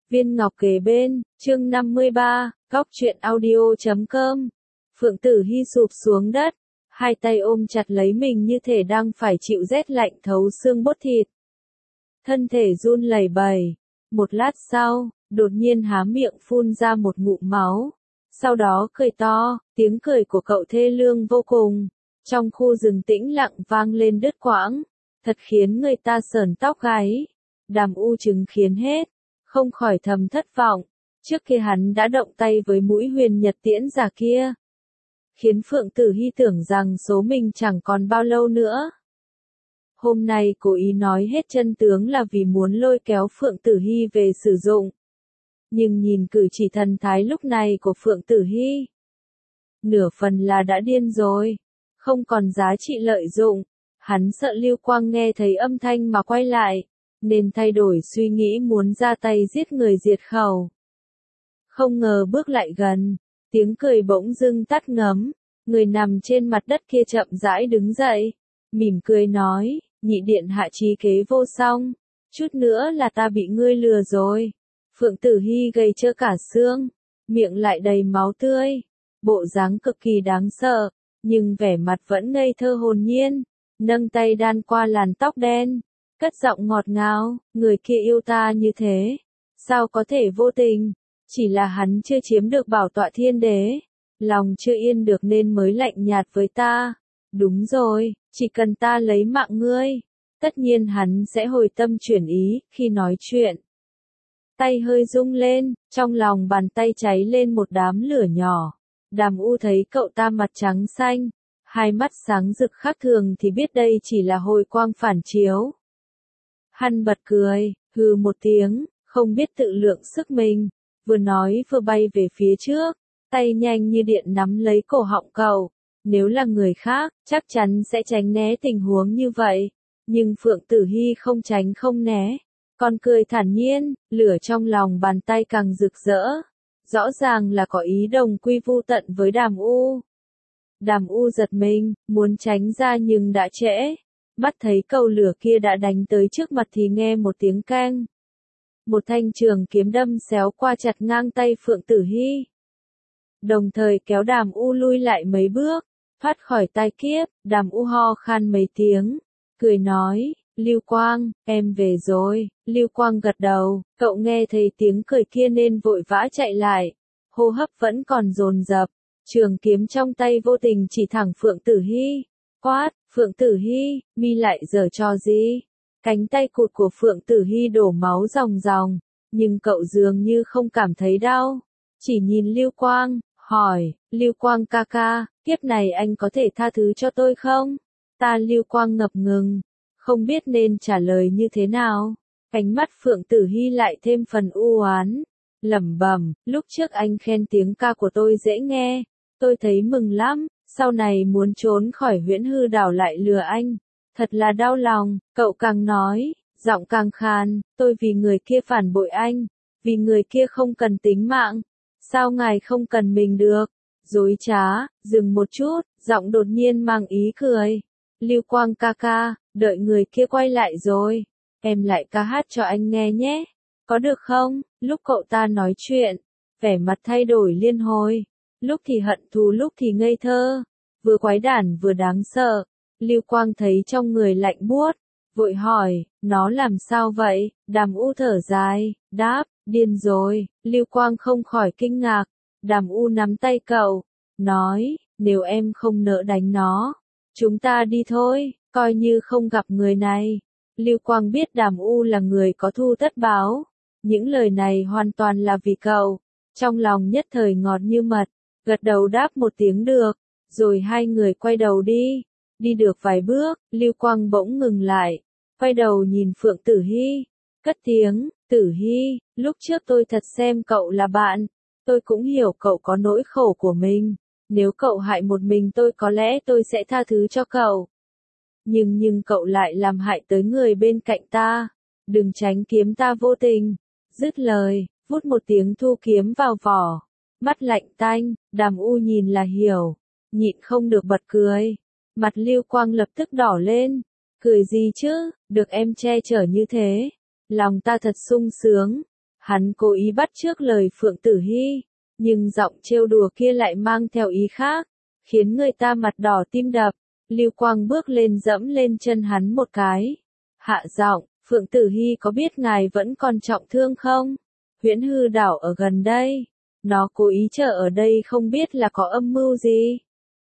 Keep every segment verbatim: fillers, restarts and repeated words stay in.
Viên ngọc kề bên, chương năm mươi ba, góc truyện audio chấm com. Phượng Tử Hi sụp xuống đất, hai tay ôm chặt lấy mình như thể đang phải chịu rét lạnh thấu xương bốt thịt. Thân thể run lẩy bẩy. Một lát sau, đột nhiên há miệng phun ra một ngụm máu. Sau đó cười to, tiếng cười của cậu thê lương vô cùng. Trong khu rừng tĩnh lặng vang lên đứt quãng, thật khiến người ta sởn tóc gáy. Đàm U chứng kiến hết, không khỏi thầm thất vọng. Trước kia hắn đã động tay với mũi huyền nhật tiễn giả kia, khiến Phượng Tử Hi tưởng rằng số mình chẳng còn bao lâu nữa. Hôm nay cố ý nói hết chân tướng là vì muốn lôi kéo Phượng Tử Hi về sử dụng. Nhưng nhìn cử chỉ thần thái lúc này của Phượng Tử Hi, nửa phần là đã điên rồi, không còn giá trị lợi dụng. Hắn sợ Lưu Quang nghe thấy âm thanh mà quay lại, nên thay đổi suy nghĩ muốn ra tay giết người diệt khẩu. Không ngờ bước lại gần, tiếng cười bỗng dưng tắt ngấm, người nằm trên mặt đất kia chậm rãi đứng dậy, mỉm cười nói, nhị điện hạ trí kế vô song, chút nữa là ta bị ngươi lừa rồi. Phượng Tử Hi gầy trơ cả xương, miệng lại đầy máu tươi, bộ dáng cực kỳ đáng sợ, nhưng vẻ mặt vẫn ngây thơ hồn nhiên, nâng tay đan qua làn tóc đen, cất giọng ngọt ngào, người kia yêu ta như thế, sao có thể vô tình, chỉ là hắn chưa chiếm được bảo tọa thiên đế, lòng chưa yên được nên mới lạnh nhạt với ta. Đúng rồi, chỉ cần ta lấy mạng ngươi, tất nhiên hắn sẽ hồi tâm chuyển ý. Khi nói chuyện, tay hơi rung lên, trong lòng bàn tay cháy lên một đám lửa nhỏ. Đàm U thấy cậu ta mặt trắng xanh, hai mắt sáng rực khác thường thì biết đây chỉ là hồi quang phản chiếu. Hắn bật cười, hừ một tiếng, không biết tự lượng sức mình, vừa nói vừa bay về phía trước, tay nhanh như điện nắm lấy cổ họng cậu. Nếu là người khác, chắc chắn sẽ tránh né tình huống như vậy, nhưng Phượng Tử Hi không tránh không né, còn cười thản nhiên, lửa trong lòng bàn tay càng rực rỡ, rõ ràng là có ý đồng quy vu tận với Đàm U. Đàm U giật mình, muốn tránh ra nhưng đã trễ, mắt thấy cầu lửa kia đã đánh tới trước mặt thì nghe một tiếng keng. Một thanh trường kiếm đâm xéo qua chặt ngang tay Phượng Tử Hi, đồng thời kéo Đàm U lui lại mấy bước, thoát khỏi tai kiếp. Đàm U ho khan mấy tiếng, cười nói, Lưu Quang, em về rồi. Lưu Quang gật đầu, cậu nghe thấy tiếng cười kia nên vội vã chạy lại, hô hấp vẫn còn dồn dập, trường kiếm trong tay vô tình chỉ thẳng Phượng Tử Hi. Quát, Phượng Tử Hi, mi lại giở trò gì? Cánh tay cụt của Phượng Tử Hi đổ máu ròng ròng, nhưng cậu dường như không cảm thấy đau, chỉ nhìn Lưu Quang, hỏi, Lưu Quang ca ca, kiếp này anh có thể tha thứ cho tôi không? Ta Lưu Quang ngập ngừng, không biết nên trả lời như thế nào. Cánh mắt Phượng Tử Hi lại thêm phần u oán, lẩm bẩm, lúc trước anh khen tiếng ca của tôi dễ nghe, tôi thấy mừng lắm, sau này muốn trốn khỏi Huyễn Hư đảo lại lừa anh, thật là đau lòng. Cậu càng nói, giọng càng khan, tôi vì người kia phản bội anh, vì người kia không cần tính mạng, sao ngài không cần mình được? Dối trá. Dừng một chút, giọng đột nhiên mang ý cười. Lưu Quang ca ca, đợi người kia quay lại rồi, em lại ca hát cho anh nghe nhé, có được không? Lúc cậu ta nói chuyện, vẻ mặt thay đổi liên hồi, lúc thì hận thù lúc thì ngây thơ, vừa quái đản vừa đáng sợ. Lưu Quang thấy trong người lạnh buốt, vội hỏi, nó làm sao vậy? Đàm U thở dài, đáp, điên rồi. Lưu Quang không khỏi kinh ngạc. Đàm U nắm tay cậu, nói, nếu em không nỡ đánh nó, chúng ta đi thôi, coi như không gặp người này. Lưu Quang biết Đàm U là người có thù tất báo, những lời này hoàn toàn là vì cậu, trong lòng nhất thời ngọt như mật, gật đầu đáp một tiếng được, rồi hai người quay đầu đi. Đi được vài bước, Lưu Quang bỗng ngừng lại, quay đầu nhìn Phượng Tử Hi, cất tiếng, Tử Hi, lúc trước tôi thật xem cậu là bạn, tôi cũng hiểu cậu có nỗi khổ của mình, nếu cậu hại một mình tôi có lẽ tôi sẽ tha thứ cho cậu. Nhưng nhưng cậu lại làm hại tới người bên cạnh ta, đừng tránh kiếm ta vô tình. Dứt lời, vút một tiếng thu kiếm vào vỏ, mắt lạnh tanh. Đàm U nhìn là hiểu, nhịn không được bật cười. Mặt Lưu Quang lập tức đỏ lên, cười gì chứ, được em che chở như thế, lòng ta thật sung sướng. Hắn cố ý bắt chước lời Phượng Tử Hy, nhưng giọng trêu đùa kia lại mang theo ý khác, khiến người ta mặt đỏ tim đập. Lưu Quang bước lên dẫm lên chân hắn một cái. Hạ giọng, Phượng Tử Hy có biết ngài vẫn còn trọng thương không? Huyễn Hư đảo ở gần đây. Nó cố ý chờ ở đây không biết là có âm mưu gì.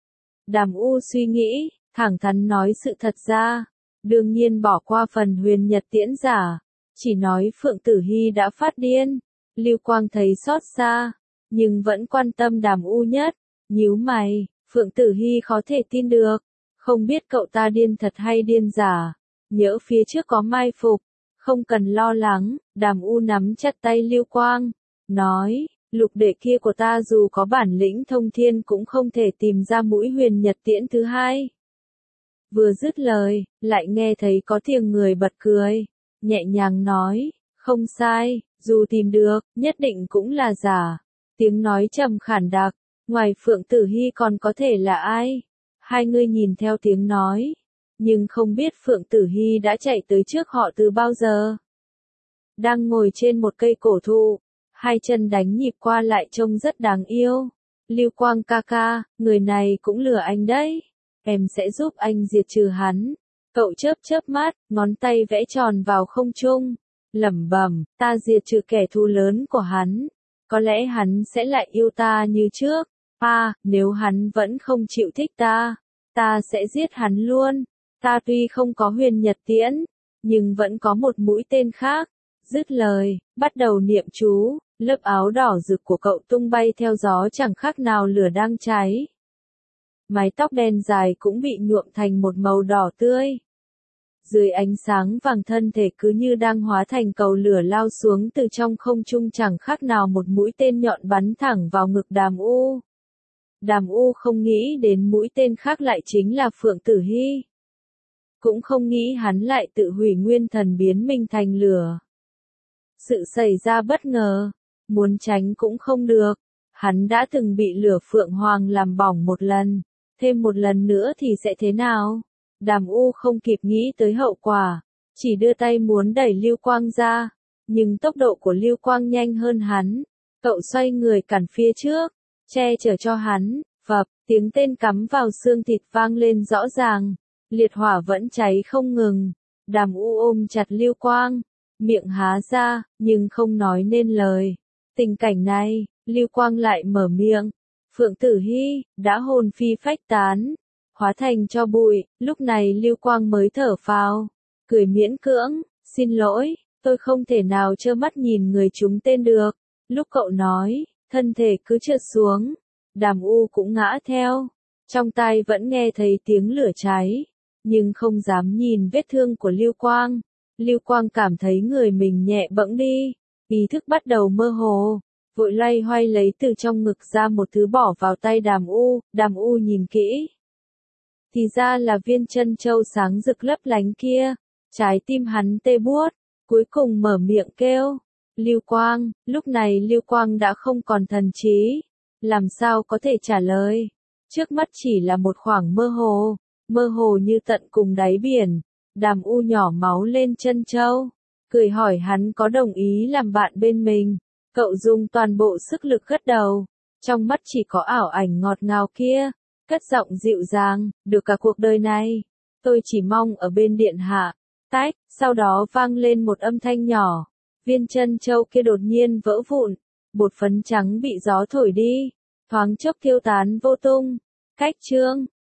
Đàm U suy nghĩ, thẳng thắn nói sự thật ra. Đương nhiên bỏ qua phần huyền nhật tiễn giả. Chỉ nói Phượng Tử Hy đã phát điên. Lưu Quang thấy xót xa, nhưng vẫn quan tâm Đàm U nhất. Nhíu mày, Phượng Tử Hy khó thể tin được. Không biết cậu ta điên thật hay điên giả. Nhỡ phía trước có mai phục. Không cần lo lắng, Đàm U nắm chặt tay Lưu Quang. Nói, lục đệ kia của ta dù có bản lĩnh thông thiên cũng không thể tìm ra mũi huyền nhật tiễn thứ hai. Vừa dứt lời, lại nghe thấy có tiếng người bật cười. Nhẹ nhàng nói, không sai, dù tìm được, nhất định cũng là giả. Tiếng nói trầm khản đặc, ngoài Phượng Tử Hy còn có thể là ai? Hai người nhìn theo tiếng nói, nhưng không biết Phượng Tử Hy đã chạy tới trước họ từ bao giờ. Đang ngồi trên một cây cổ thụ, hai chân đánh nhịp qua lại trông rất đáng yêu. Lưu Quang ca ca, người này cũng lừa anh đấy. Em sẽ giúp anh diệt trừ hắn. Cậu chớp chớp mắt, ngón tay vẽ tròn vào không trung. Lẩm bẩm, ta diệt trừ kẻ thù lớn của hắn. Có lẽ hắn sẽ lại yêu ta như trước. À, nếu hắn vẫn không chịu thích ta, ta sẽ giết hắn luôn. Ta tuy không có huyền nhật tiễn, nhưng vẫn có một mũi tên khác. Dứt lời, bắt đầu niệm chú, lớp áo đỏ rực của cậu tung bay theo gió chẳng khác nào lửa đang cháy. Mái tóc đen dài cũng bị nhuộm thành một màu đỏ tươi. Dưới ánh sáng vàng thân thể cứ như đang hóa thành cầu lửa lao xuống từ trong không trung chẳng khác nào một mũi tên nhọn bắn thẳng vào ngực Đàm U. Đàm U không nghĩ đến mũi tên khác lại chính là Phượng Tử Hy. Cũng không nghĩ hắn lại tự hủy nguyên thần biến mình thành lửa. Sự xảy ra bất ngờ, muốn tránh cũng không được. Hắn đã từng bị lửa Phượng Hoàng làm bỏng một lần, thêm một lần nữa thì sẽ thế nào? Đàm U không kịp nghĩ tới hậu quả, chỉ đưa tay muốn đẩy Lưu Quang ra, nhưng tốc độ của Lưu Quang nhanh hơn hắn. Cậu xoay người cản phía trước, che chở cho hắn, phập, tiếng tên cắm vào xương thịt vang lên rõ ràng, liệt hỏa vẫn cháy không ngừng. Đàm U ôm chặt Lưu Quang, miệng há ra, nhưng không nói nên lời. Tình cảnh này, Lưu Quang lại mở miệng. Phượng Tử Hy, đã hồn phi phách tán, hóa thành cho bụi, lúc này Lưu Quang mới thở phào, cười miễn cưỡng, xin lỗi, tôi không thể nào trơ mắt nhìn người trúng tên được. Lúc cậu nói, thân thể cứ trượt xuống, Đàm U cũng ngã theo, trong tai vẫn nghe thấy tiếng lửa cháy, nhưng không dám nhìn vết thương của Lưu Quang. Lưu Quang cảm thấy người mình nhẹ bẫng đi, ý thức bắt đầu mơ hồ, vội loay hoay lấy từ trong ngực ra một thứ bỏ vào tay Đàm U. Đàm U nhìn kỹ, thì ra là viên chân châu sáng rực lấp lánh kia. Trái tim hắn tê buốt, cuối cùng mở miệng kêu, Lưu Quang. Lúc này Lưu Quang đã không còn thần trí, làm sao có thể trả lời. Trước mắt chỉ là một khoảng mơ hồ, mơ hồ như tận cùng đáy biển. Đàm U nhỏ máu lên chân châu, cười hỏi hắn có đồng ý làm bạn bên mình. Cậu dùng toàn bộ sức lực gật đầu, trong mắt chỉ có ảo ảnh ngọt ngào kia, cất giọng dịu dàng, được cả cuộc đời này, tôi chỉ mong ở bên điện hạ. Tách, sau đó vang lên một âm thanh nhỏ, viên chân châu kia đột nhiên vỡ vụn, bột phấn trắng bị gió thổi đi, thoáng chốc tiêu tán vô tung. Cách chương